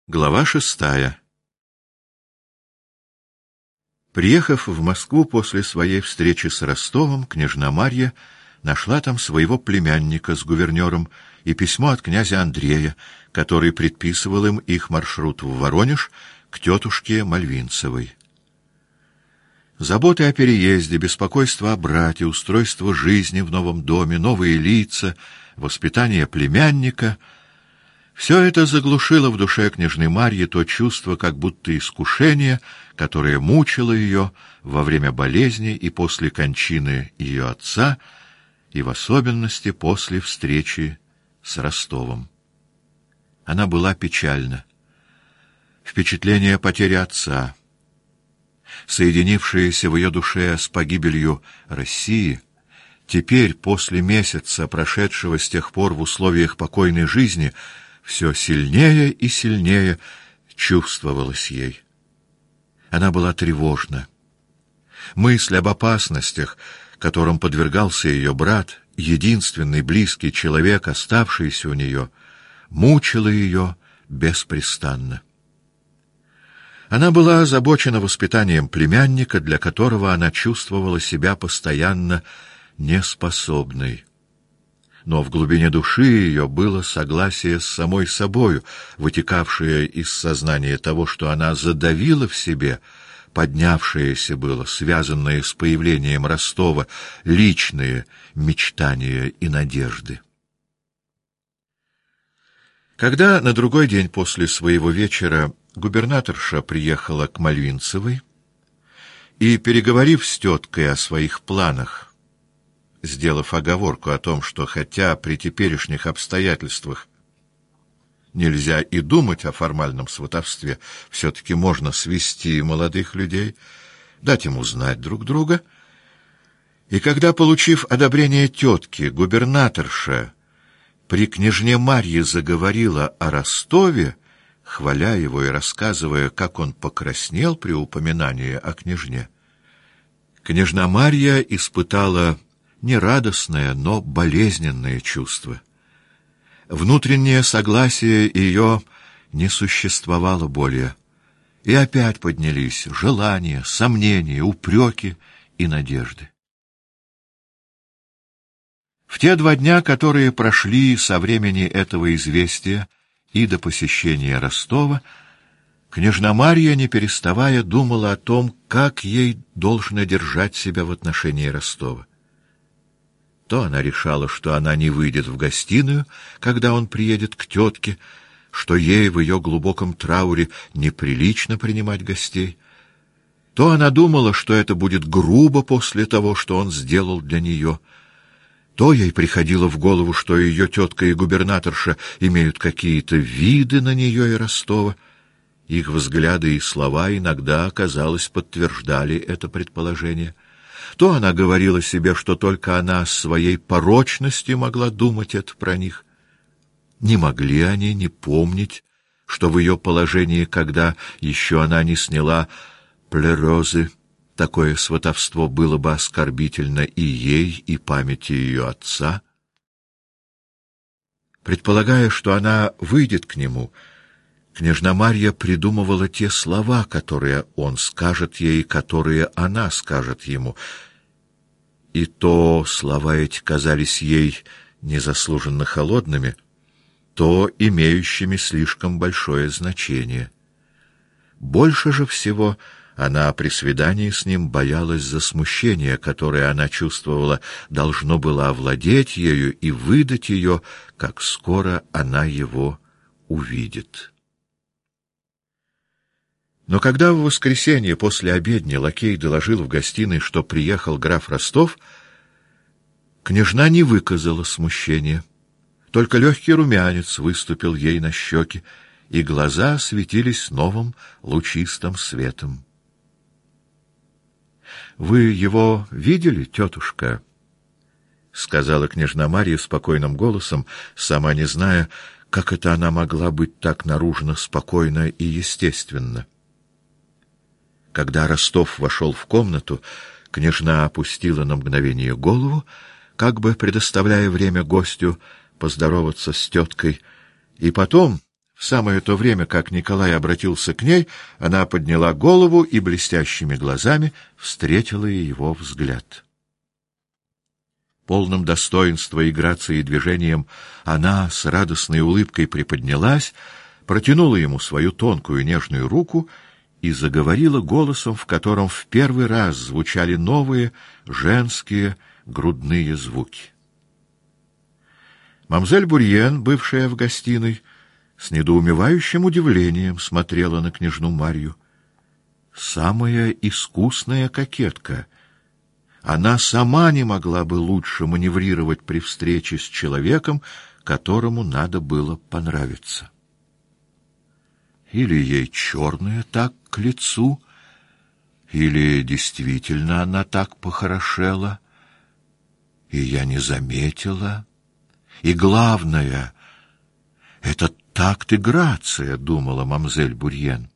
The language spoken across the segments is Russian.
Глава 6. Приехав в Москву после своей встречи с Ростовом, княжна Марья нашла там своего племянника с гувернером и письмо от князя Андрея, который предписывал им их маршрут в Воронеж к тетушке Мальвинцевой. Заботы о переезде, беспокойство о брате, устройство жизни в новом доме, новые лица, воспитание племянника — все это заглушило в душе княжны Марьи то чувство, как будто искушение, которое мучило ее во время болезни и после кончины ее отца, и в особенности после встречи с Ростовом. Она была печальна. Впечатление потери отца, соединившееся в ее душе с погибелью России, теперь, после месяца, прошедшего с тех пор в условиях покойной жизни, все сильнее и сильнее чувствовалось ей. Она была тревожна. Мысль об опасностях, которым подвергался ее брат, единственный близкий человек, оставшийся у нее, мучила ее беспрестанно. Она была озабочена воспитанием племянника, для которого она чувствовала себя постоянно неспособной. Но в глубине души ее было согласие с самой собою, вытекавшее из сознания того, что она задавила в себе, поднявшееся было, связанное с появлением Ростова, личные мечтания и надежды. Когда на другой день после своего вечера губернаторша приехала к Мальвинцевой и, переговорив с теткой о своих планах, сделав оговорку о том, что хотя при теперешних обстоятельствах нельзя и думать о формальном сватовстве, все-таки можно свести молодых людей, дать им узнать друг друга, и когда, получив одобрение тетки, губернаторша при княжне Марье заговорила о Ростове, хваля его и рассказывая, как он покраснел при упоминании о княжне, княжна Марья испытала не радостное, но болезненное чувство. Внутреннее согласие ее не существовало более. И опять поднялись желания, сомнения, упреки и надежды. В те 2 дня, которые прошли со времени этого известия и до посещения Ростова, княжна Марья, не переставая, думала о том, как ей должно держать себя в отношении Ростова. То она решала, что она не выйдет в гостиную, когда он приедет к тетке, что ей в ее глубоком трауре неприлично принимать гостей. То она думала, что это будет грубо после того, что он сделал для нее. То ей приходило в голову, что ее тетка и губернаторша имеют какие-то виды на нее и Ростова. Их взгляды и слова иногда, казалось, подтверждали это предположение. То она говорила себе, что только она с своей порочностью могла думать это про них. Не могли они не помнить, что в ее положении, когда еще она не сняла плерозы, такое сватовство было бы оскорбительно и ей, и памяти ее отца. Предполагая, что она выйдет к нему, княжна Марья придумывала те слова, которые он скажет ей, которые она скажет ему. И то слова эти казались ей незаслуженно холодными, то имеющими слишком большое значение. Больше же всего она при свидании с ним боялась за смущение, которое она чувствовала, должно было овладеть ею и выдать ее, как скоро она его увидит. Но когда в воскресенье после обедни лакей доложил в гостиной, что приехал граф Ростов, княжна не выказала смущения. Только легкий румянец выступил ей на щеки, и глаза светились новым лучистым светом. — Вы его видели, тетушка? — сказала княжна Марья спокойным голосом, сама не зная, как это она могла быть так наружно спокойна и естественна. Когда Ростов вошел в комнату, княжна опустила на мгновение голову, как бы предоставляя время гостю поздороваться с теткой, и потом, В самое то время, как Николай обратился к ней, она подняла голову и блестящими глазами встретила его взгляд. Полным достоинства и грацией движением она с радостной улыбкой приподнялась, протянула ему свою тонкую нежную руку и заговорила голосом, в котором в первый раз звучали новые женские грудные звуки. Мамзель Бурьен, бывшая в гостиной, с недоумевающим удивлением смотрела на княжну Марью. Самая искусная кокетка. Она сама не могла бы лучше маневрировать при встрече с человеком, которому надо было понравиться. Или ей черное так к лицу, или действительно она так похорошела, и я не заметила. И главное — это такт и грация, — думала мамзель Бурьен.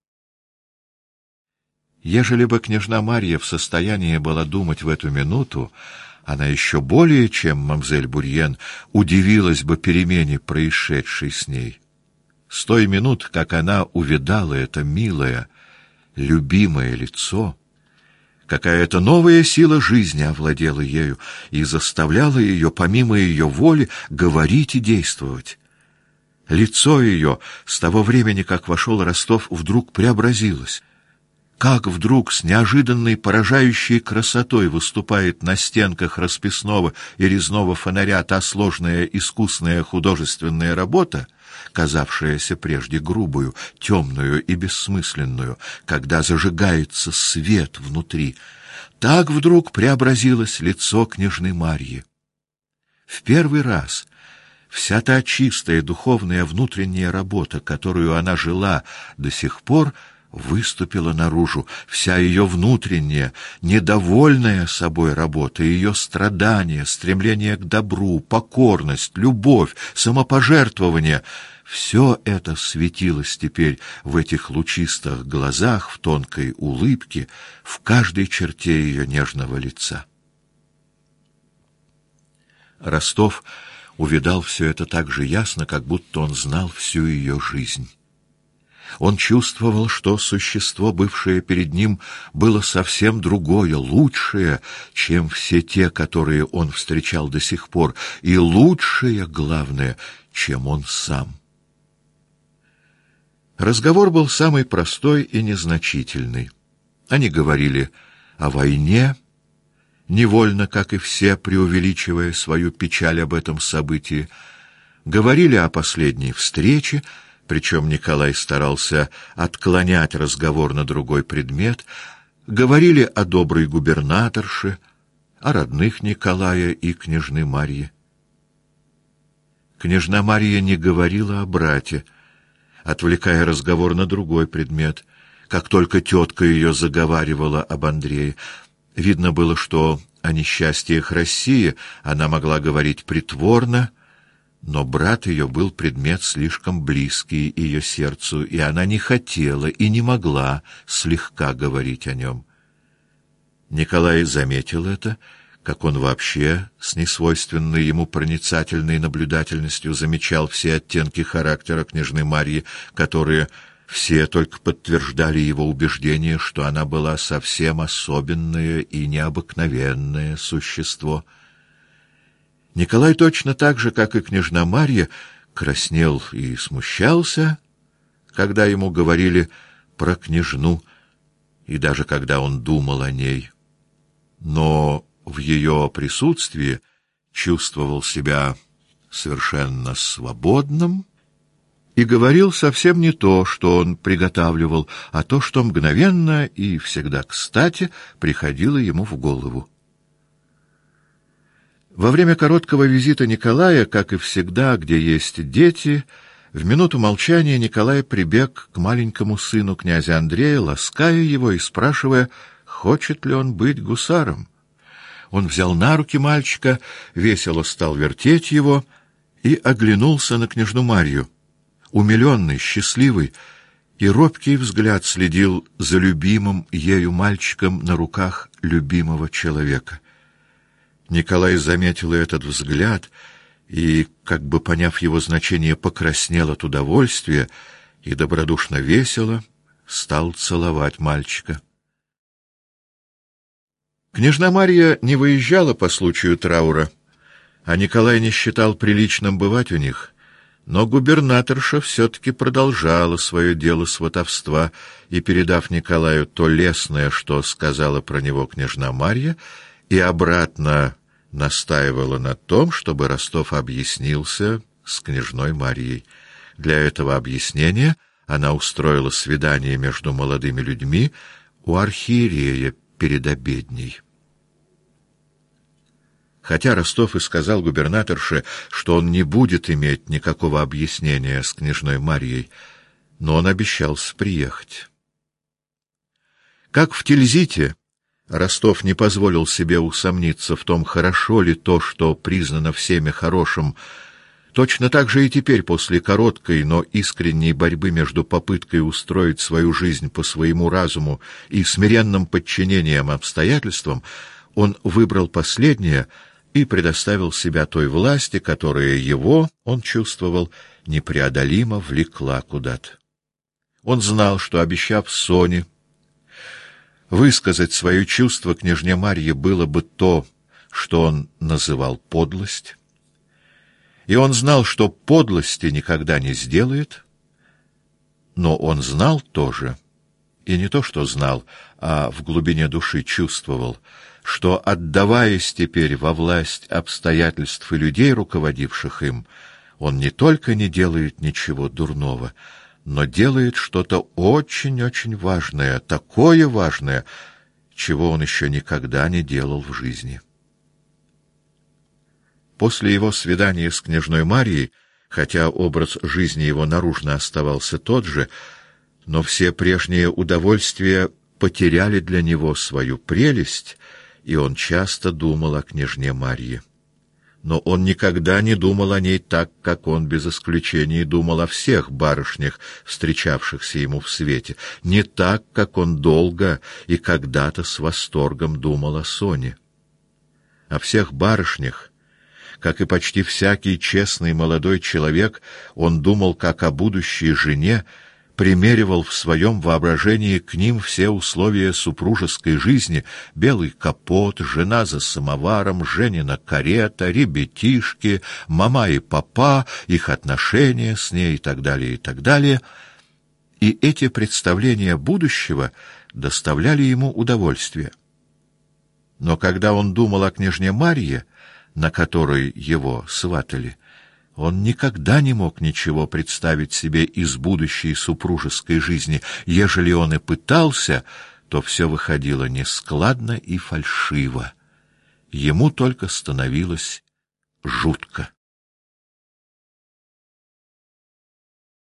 Ежели бы княжна Марья в состоянии была думать в эту минуту, она еще более, чем мамзель Бурьен, удивилась бы перемене, происшедшей с ней. С той минуты, как она увидала это милое, любимое лицо, какая-то новая сила жизни овладела ею и заставляла ее, помимо ее воли, говорить и действовать. Лицо ее с того времени, как вошел Ростов, вдруг преобразилось. Как вдруг с неожиданной поражающей красотой выступает на стенках расписного и резного фонаря та сложная искусная художественная работа, казавшаяся прежде грубую, темную и бессмысленную, когда зажигается свет внутри, так вдруг преобразилось лицо княжны Марьи. В первый раз вся та чистая духовная внутренняя работа, которую она жила до сих пор, выступила наружу. Вся ее внутренняя, недовольная собой работа, ее страдания, стремление к добру, покорность, любовь, самопожертвование — все это светилось теперь в этих лучистых глазах, в тонкой улыбке, в каждой черте ее нежного лица. Ростов увидал все это так же ясно, как будто он знал всю ее жизнь. Он чувствовал, что существо, бывшее перед ним, было совсем другое, лучшее, чем все те, которые он встречал до сих пор, и лучшее, главное, чем он сам. Разговор был самый простой и незначительный. Они говорили о войне, невольно, как и все, преувеличивая свою печаль об этом событии, говорили о последней встрече, причем Николай старался отклонять разговор на другой предмет, говорили о доброй губернаторше, о родных Николая и княжны Марьи. Княжна Марья не говорила о брате, отвлекая разговор на другой предмет. Как только тетка ее заговаривала об Андрее, видно было, что о несчастьях России она могла говорить притворно, но брат ее был предмет слишком близкий ее сердцу, и она не хотела и не могла слегка говорить о нем. Николай заметил это, как он вообще с несвойственной ему проницательной наблюдательностью замечал все оттенки характера княжны Марьи, которые все только подтверждали его убеждение, что она была совсем особенное и необыкновенное существо. Николай точно так же, как и княжна Марья, краснел и смущался, когда ему говорили про княжну, и даже когда он думал о ней. Но в ее присутствии чувствовал себя совершенно свободным и говорил совсем не то, что он приготавливал, а то, что мгновенно и всегда кстати приходило ему в голову. Во время короткого визита Николая, как и всегда, где есть дети, в минуту молчания Николай прибег к маленькому сыну князя Андрея, лаская его и спрашивая, хочет ли он быть гусаром. Он взял на руки мальчика, весело стал вертеть его и оглянулся на княжну Марью. Умиленный, счастливый, и робкий взгляд следил за любимым ею мальчиком на руках любимого человека. Николай заметил этот взгляд и, как бы поняв его значение, покраснел от удовольствия и добродушно весело стал целовать мальчика. Княжна Марья не выезжала по случаю траура, а Николай не считал приличным бывать у них. Но губернаторша все-таки продолжала свое дело сватовства и, передав Николаю то лестное, что сказала про него княжна Марья, и обратно настаивала на том, чтобы Ростов объяснился с княжной Марьей. Для этого объяснения она устроила свидание между молодыми людьми у архиерея перед обедней. Хотя Ростов и сказал губернаторше, что он не будет иметь никакого объяснения с княжной Марьей, но он обещался приехать. Как в Тильзите, Ростов не позволил себе усомниться в том, хорошо ли то, что признано всеми хорошим, точно так же и теперь, после короткой, но искренней борьбы между попыткой устроить свою жизнь по своему разуму и смиренным подчинением обстоятельствам, он выбрал последнее и предоставил себя той власти, которая его, он чувствовал, непреодолимо влекла куда-то. Он знал, что, обещав Соне высказать свое чувство княжне Марье, было бы то, что он называл подлость, и он знал, что подлости никогда не сделает, но он знал тоже, и не то что знал, а в глубине души чувствовал, что, отдаваясь теперь во власть обстоятельств и людей, руководивших им, он не только не делает ничего дурного, но делает что-то очень-очень важное, такое важное, чего он еще никогда не делал в жизни. После его свидания с княжной Марьей, хотя образ жизни его наружно оставался тот же, но все прежние удовольствия потеряли для него свою прелесть, и он часто думал о княжне Марье. Но он никогда не думал о ней так, как он без исключения думал о всех барышнях, встречавшихся ему в свете, не так, как он долго и когда-то с восторгом думал о Соне. О всех барышнях, как и почти всякий честный молодой человек, он думал как о будущей жене, примеривал в своем воображении к ним все условия супружеской жизни: белый капот, жена за самоваром, Женина карета, ребятишки, мама и папа, их отношения с ней и так далее, и так далее. И эти представления будущего доставляли ему удовольствие. Но когда он думал о княжне Марье, на которой его сватали, он никогда не мог ничего представить себе из будущей супружеской жизни. Ежели он и пытался, то все выходило нескладно и фальшиво. Ему только становилось жутко.